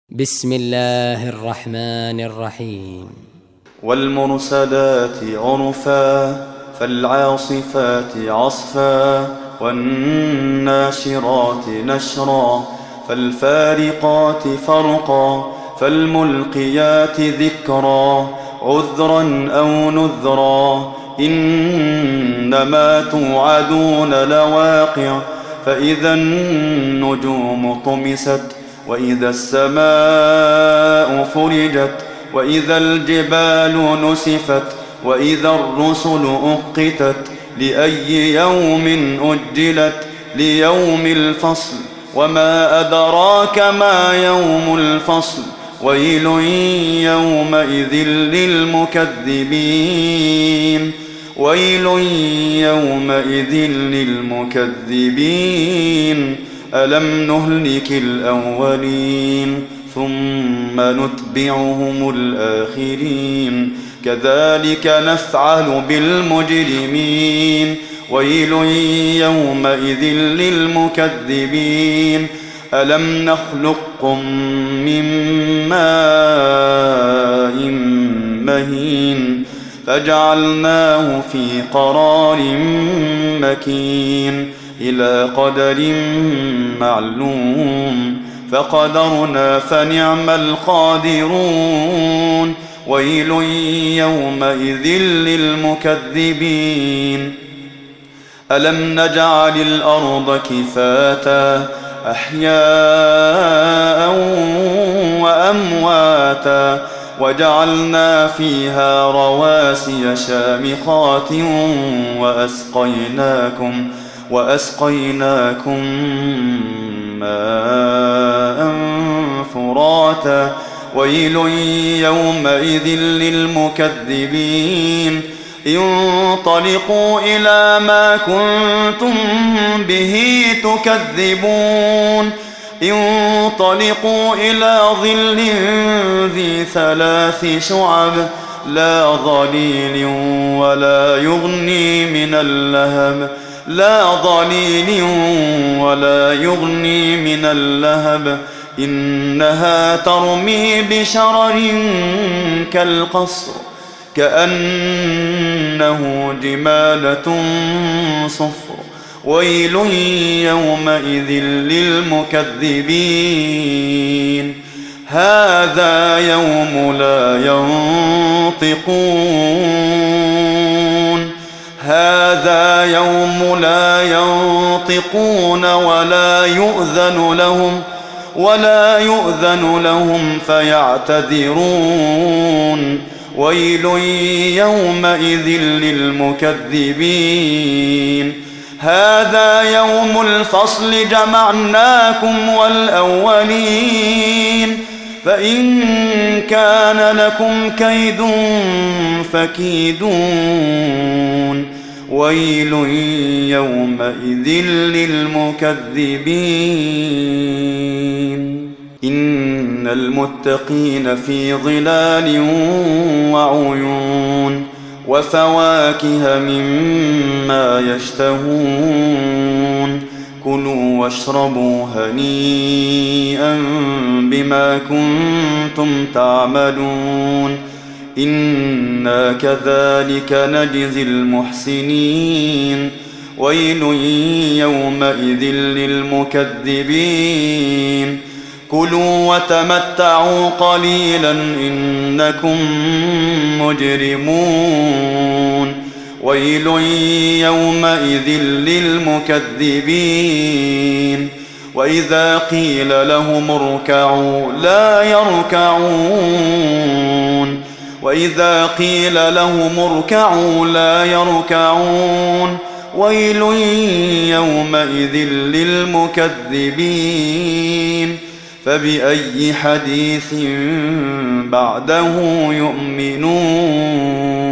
بسم الله الرحمن الرحيم. والمرسلات عرفا فالعاصفات عصفا والناشرات نشرا فالفارقات فرقا فالملقيات ذكرا عذرا أو نذرا إنما توعدون لواقع فإذا النجوم طمست وإذا السماء فرجت وإذا الجبال نسفت وإذا الرسل أقتت لأي يوم أجلت ليوم الفصل وما أدراك ما يوم الفصل ويل يومئذ للمكذبين ويل يومئذ للمكذبين ألم نهلك الأولين ثم نتبعهم الآخرين كذلك نفعل بالمجرمين ويل يومئذ للمكذبين ألم نخلقكم من ماء مهين فجعلناه في قرار مكين إلى قدر معلوم فقدرنا فنعم القادرون ويل يومئذ للمكذبين ألم نجعل الأرض كفاتا أحياء وأمواتا وجعلنا فيها رواسي شامخات وأسقيناكم ماء فراتا ويل يومئذ للمكذبين انطلقوا إلى ما كنتم به تكذبون انطلقوا إلى ظل ذي 3 شعب لا ظليل ولا يغني من اللهب إنها ترمي بشرر كالقصر كأنه جمالة صفر ويل يومئذ للمكذبين هذا يوم لا ينطقون ولا يؤذن لهم فيعتذرون ويل يومئذ للمكذبين هذا يوم الفصل جمعناكم والأولين فإن كان لكم كيد فكيدون ويل يومئذ للمكذبين إن المتقين في ظلال وعيون وفواكه مما يشتهون كلوا واشربوا هنيئا بما كنتم تعملون إنا كذلك نجزي المحسنين ويل يومئذ للمكذبين كلوا وتمتعوا قليلا إنكم مجرمون ويل يومئذ للمكذبين وإذا قيل لهم اركعوا لا يركعون ويل يومئذ للمكذبين فبأي حديث بعده يؤمنون